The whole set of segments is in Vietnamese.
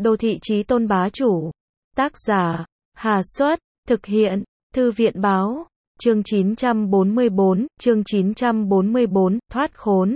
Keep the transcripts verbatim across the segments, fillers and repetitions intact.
Đô thị chí tôn bá chủ. Tác giả, Hà Xuất, thực hiện, Thư viện Báo, chương chín trăm bốn mươi bốn, chương chín trăm bốn mươi bốn, thoát khốn.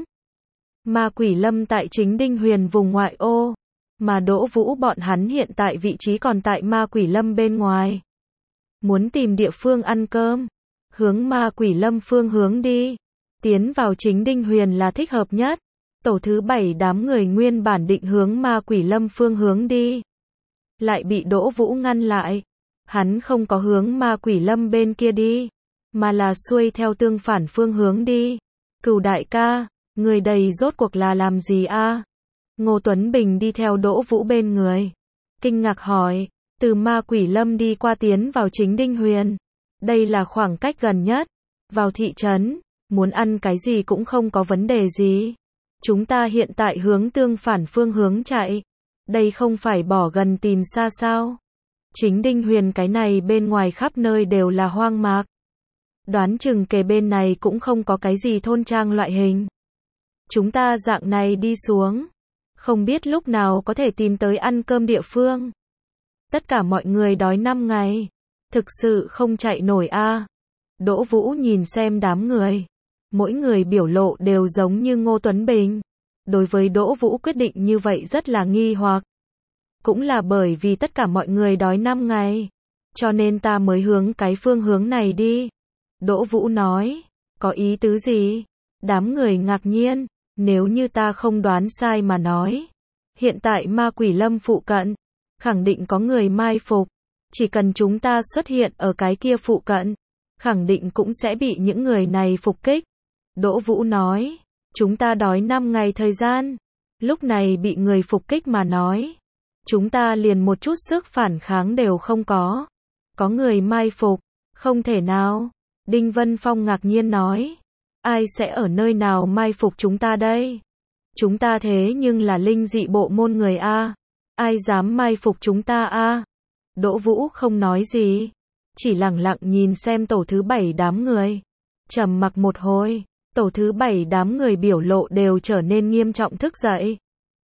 Ma Quỷ Lâm tại Chính Đinh Huyền vùng ngoại ô, mà Đỗ Vũ bọn hắn hiện tại vị trí còn tại Ma Quỷ Lâm bên ngoài. Muốn tìm địa phương ăn cơm, hướng Ma Quỷ Lâm phương hướng đi, tiến vào Chính Đinh Huyền là thích hợp nhất. Tổ thứ bảy đám người nguyên bản định hướng Ma Quỷ Lâm phương hướng đi, lại bị Đỗ Vũ ngăn lại. Hắn không có hướng Ma Quỷ Lâm bên kia đi, mà là xuôi theo tương phản phương hướng đi. Cửu đại ca, người đầy rốt cuộc là làm gì a? Ngô Tuấn Bình đi theo Đỗ Vũ bên người, kinh ngạc hỏi, từ Ma Quỷ Lâm đi qua tiến vào Chính Đinh Huyền, đây là khoảng cách gần nhất, vào thị trấn, muốn ăn cái gì cũng không có vấn đề gì. Chúng ta hiện tại hướng tương phản phương hướng chạy, đây không phải bỏ gần tìm xa sao? Chính Đinh Huyền cái này bên ngoài khắp nơi đều là hoang mạc. Đoán chừng kề bên này cũng không có cái gì thôn trang loại hình. Chúng ta dạng này đi xuống, không biết lúc nào có thể tìm tới ăn cơm địa phương. Tất cả mọi người đói năm ngày, thực sự không chạy nổi a. Đỗ Vũ nhìn xem đám người, mỗi người biểu lộ đều giống như Ngô Tuấn Bình. Đối với Đỗ Vũ quyết định như vậy rất là nghi hoặc. Cũng là bởi vì tất cả mọi người đói năm ngày, cho nên ta mới hướng cái phương hướng này đi. Đỗ Vũ nói, có ý tứ gì? Đám người ngạc nhiên, nếu như ta không đoán sai mà nói, hiện tại Ma Quỷ Lâm phụ cận, khẳng định có người mai phục, chỉ cần chúng ta xuất hiện ở cái kia phụ cận, khẳng định cũng sẽ bị những người này phục kích. Đỗ Vũ nói, chúng ta đói năm ngày thời gian, lúc này bị người phục kích mà nói, chúng ta liền một chút sức phản kháng đều không có. Có người mai phục, không thể nào. Đinh Vân Phong ngạc nhiên nói, ai sẽ ở nơi nào mai phục chúng ta đây? Chúng ta thế nhưng là linh dị bộ môn người a, ai dám mai phục chúng ta a? Đỗ Vũ không nói gì, chỉ lặng lặng nhìn xem tổ thứ bảy đám người. Trầm mặc một hồi, tổ thứ bảy đám người biểu lộ đều trở nên nghiêm trọng thức dậy.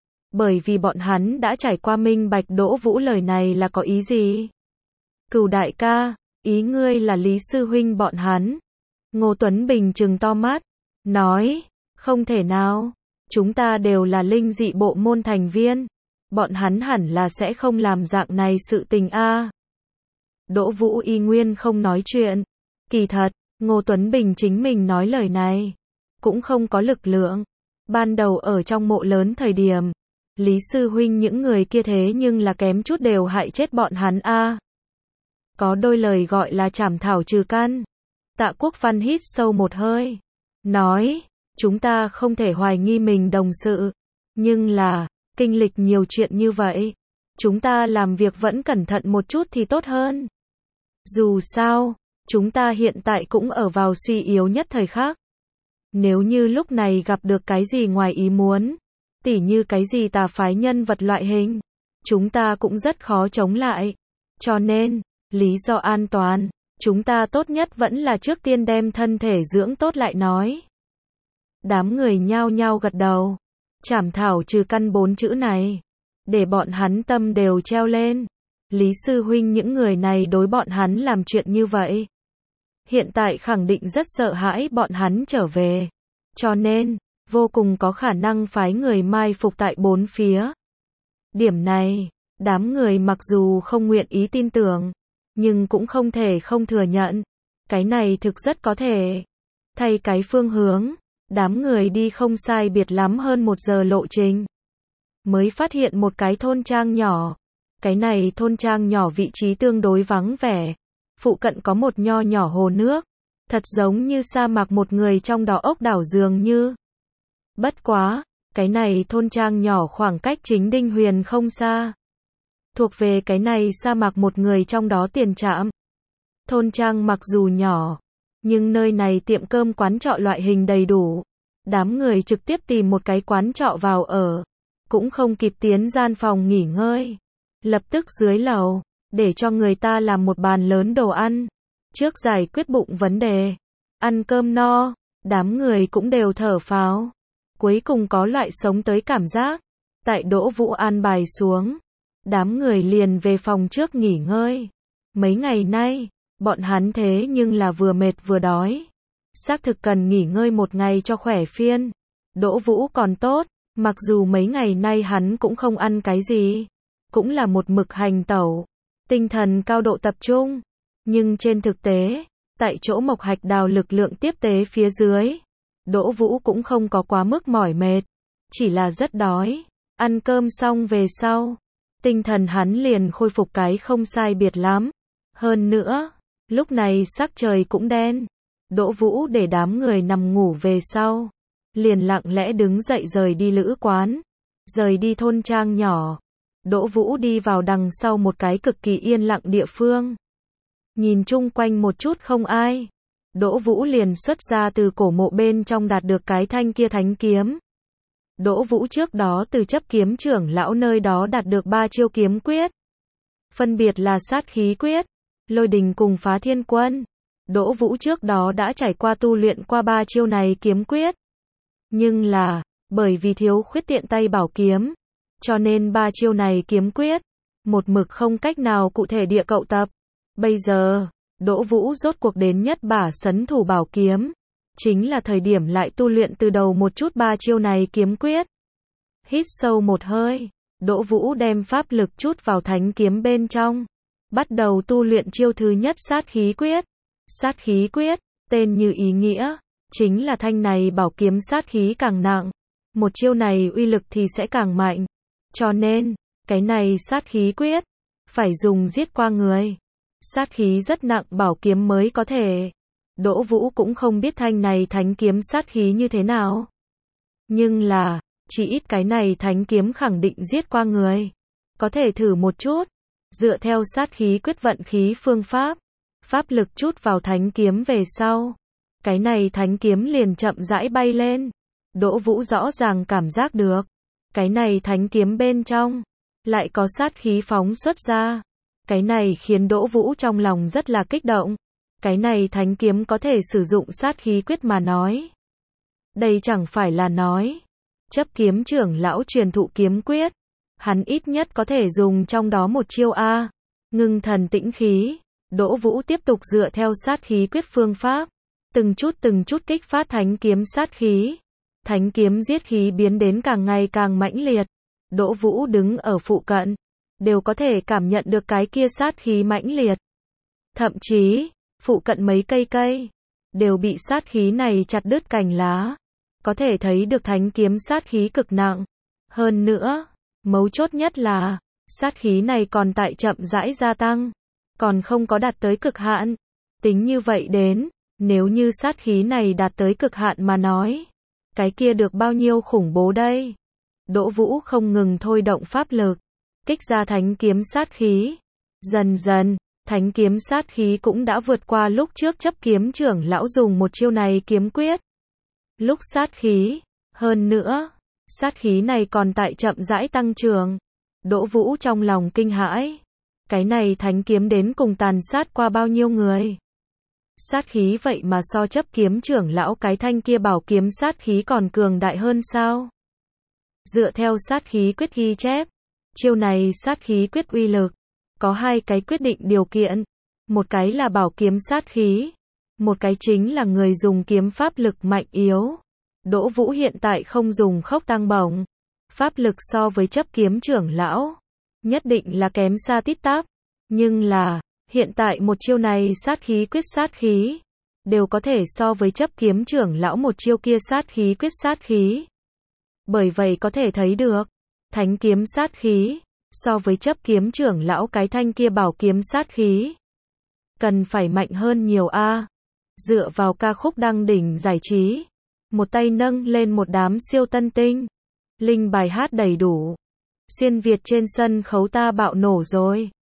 Bởi vì bọn hắn đã trải qua minh bạch Đỗ Vũ lời này là có ý gì. Cửu đại ca, ý ngươi là Lý Sư Huynh bọn hắn. Ngô Tuấn Bình trừng to mắt, nói, không thể nào, chúng ta đều là linh dị bộ môn thành viên, bọn hắn hẳn là sẽ không làm dạng này sự tình a. Đỗ Vũ y nguyên không nói chuyện. Kỳ thật, Ngô Tuấn Bình chính mình nói lời này, cũng không có lực lượng. Ban đầu ở trong mộ lớn thời điểm, Lý Sư Huynh những người kia thế nhưng là kém chút đều hại chết bọn hắn a. Có đôi lời gọi là trảm thảo trừ căn. Tạ Quốc Văn hít sâu một hơi, nói, chúng ta không thể hoài nghi mình đồng sự, nhưng là, kinh lịch nhiều chuyện như vậy, chúng ta làm việc vẫn cẩn thận một chút thì tốt hơn. Dù sao, chúng ta hiện tại cũng ở vào suy yếu nhất thời khắc. Nếu như lúc này gặp được cái gì ngoài ý muốn, tỉ như cái gì tà phái nhân vật loại hình, chúng ta cũng rất khó chống lại. Cho nên, lý do an toàn, chúng ta tốt nhất vẫn là trước tiên đem thân thể dưỡng tốt lại nói. Đám người nhao nhao gật đầu. Trảm thảo trừ căn bốn chữ này, để bọn hắn tâm đều treo lên. Lý Sư Huynh những người này đối bọn hắn làm chuyện như vậy, hiện tại khẳng định rất sợ hãi bọn hắn trở về. Cho nên, vô cùng có khả năng phái người mai phục tại bốn phía. Điểm này, đám người mặc dù không nguyện ý tin tưởng, nhưng cũng không thể không thừa nhận. Cái này thực rất có thể. Thay cái phương hướng, đám người đi không sai biệt lắm hơn một giờ lộ trình, mới phát hiện một cái thôn trang nhỏ. Cái này thôn trang nhỏ vị trí tương đối vắng vẻ, phụ cận có một nho nhỏ hồ nước, thật giống như sa mạc một người trong đó ốc đảo dường như. Bất quá, cái này thôn trang nhỏ khoảng cách Chính Đinh Huyền không xa, thuộc về cái này sa mạc một người trong đó tiền trạm. Thôn trang mặc dù nhỏ, nhưng nơi này tiệm cơm quán trọ loại hình đầy đủ. Đám người trực tiếp tìm một cái quán trọ vào ở, cũng không kịp tiến gian phòng nghỉ ngơi, lập tức dưới lầu, để cho người ta làm một bàn lớn đồ ăn, trước giải quyết bụng vấn đề. Ăn cơm no, đám người cũng đều thở phào, cuối cùng có loại sống tới cảm giác. Tại Đỗ Vũ an bài xuống, đám người liền về phòng trước nghỉ ngơi. Mấy ngày nay, bọn hắn thế nhưng là vừa mệt vừa đói. Xác thực cần nghỉ ngơi một ngày cho khỏe phiên. Đỗ Vũ còn tốt, mặc dù mấy ngày nay hắn cũng không ăn cái gì, cũng là một mực hành tẩu, tinh thần cao độ tập trung. Nhưng trên thực tế, tại chỗ Mộc Hạch Đào lực lượng tiếp tế phía dưới, Đỗ Vũ cũng không có quá mức mỏi mệt, chỉ là rất đói. Ăn cơm xong về sau, tinh thần hắn liền khôi phục cái không sai biệt lắm. Hơn nữa, lúc này sắc trời cũng đen. Đỗ Vũ để đám người nằm ngủ về sau, liền lặng lẽ đứng dậy rời đi lữ quán, rời đi thôn trang nhỏ. Đỗ Vũ đi vào đằng sau một cái cực kỳ yên lặng địa phương. Nhìn chung quanh một chút không ai. Đỗ Vũ liền xuất ra từ cổ mộ bên trong đạt được cái thanh kia thánh kiếm. Đỗ Vũ trước đó từ chấp kiếm trưởng lão nơi đó đạt được ba chiêu kiếm quyết. Phân biệt là sát khí quyết, lôi đình cùng phá thiên quân. Đỗ Vũ trước đó đã trải qua tu luyện qua ba chiêu này kiếm quyết. Nhưng là, bởi vì thiếu khuyết tiện tay bảo kiếm, cho nên ba chiêu này kiếm quyết, một mực không cách nào cụ thể địa cậu tập. Bây giờ, Đỗ Vũ rốt cuộc đến nhất bả sấn thủ bảo kiếm. Chính là thời điểm lại tu luyện từ đầu một chút ba chiêu này kiếm quyết. Hít sâu một hơi, Đỗ Vũ đem pháp lực chút vào thánh kiếm bên trong. Bắt đầu tu luyện chiêu thứ nhất sát khí quyết. Sát khí quyết, tên như ý nghĩa, chính là thanh này bảo kiếm sát khí càng nặng. Một chiêu này uy lực thì sẽ càng mạnh. Cho nên, cái này sát khí quyết, phải dùng giết qua người. Sát khí rất nặng bảo kiếm mới có thể. Đỗ Vũ cũng không biết thanh này thánh kiếm sát khí như thế nào. Nhưng là, chỉ ít cái này thánh kiếm khẳng định giết qua người. Có thể thử một chút. Dựa theo sát khí quyết vận khí phương pháp. Pháp lực chút vào thánh kiếm về sau. Cái này thánh kiếm liền chậm rãi bay lên. Đỗ Vũ rõ ràng cảm giác được. Cái này thánh kiếm bên trong. Lại có sát khí phóng xuất ra. Cái này khiến Đỗ Vũ trong lòng rất là kích động. Cái này thánh kiếm có thể sử dụng sát khí quyết mà nói. Đây chẳng phải là nói. Chấp kiếm trưởng lão truyền thụ kiếm quyết. Hắn ít nhất có thể dùng trong đó một chiêu A. Ngưng thần tĩnh khí. Đỗ Vũ tiếp tục dựa theo sát khí quyết phương pháp. Từng chút từng chút kích phát thánh kiếm sát khí. Thánh kiếm giết khí biến đến càng ngày càng mãnh liệt. Đỗ Vũ đứng ở phụ cận. Đều có thể cảm nhận được cái kia sát khí mãnh liệt. Thậm chí, phụ cận mấy cây cây, đều bị sát khí này chặt đứt cành lá. Có thể thấy được thánh kiếm sát khí cực nặng. Hơn nữa, mấu chốt nhất là, sát khí này còn tại chậm rãi gia tăng. Còn không có đạt tới cực hạn. Tính như vậy đến, nếu như sát khí này đạt tới cực hạn mà nói, cái kia được bao nhiêu khủng bố đây? Đỗ Vũ không ngừng thôi động pháp lực, kích ra thánh kiếm sát khí. Dần dần, thánh kiếm sát khí cũng đã vượt qua lúc trước chấp kiếm trưởng lão dùng một chiêu này kiếm quyết. Lúc sát khí, hơn nữa, sát khí này còn tại chậm rãi tăng trưởng. Đỗ Vũ trong lòng kinh hãi. Cái này thánh kiếm đến cùng tàn sát qua bao nhiêu người? Sát khí vậy mà so chấp kiếm trưởng lão cái thanh kia bảo kiếm sát khí còn cường đại hơn sao? Dựa theo sát khí quyết ghi chép, chiêu này sát khí quyết uy lực, có hai cái quyết định điều kiện. Một cái là bảo kiếm sát khí, một cái chính là người dùng kiếm pháp lực mạnh yếu. Đỗ Vũ hiện tại không dùng khốc tăng bổng. Pháp lực so với chấp kiếm trưởng lão, nhất định là kém xa tít tắp. Nhưng là, hiện tại một chiêu này sát khí quyết sát khí, đều có thể so với chấp kiếm trưởng lão một chiêu kia sát khí quyết sát khí. Bởi vậy có thể thấy được, thánh kiếm sát khí, so với chấp kiếm trưởng lão cái thanh kia bảo kiếm sát khí, cần phải mạnh hơn nhiều a. Dựa vào ca khúc đăng đỉnh giải trí, một tay nâng lên một đám siêu tân tinh, linh bài hát đầy đủ. Xuyên Việt trên sân khấu ta bạo nổ rồi.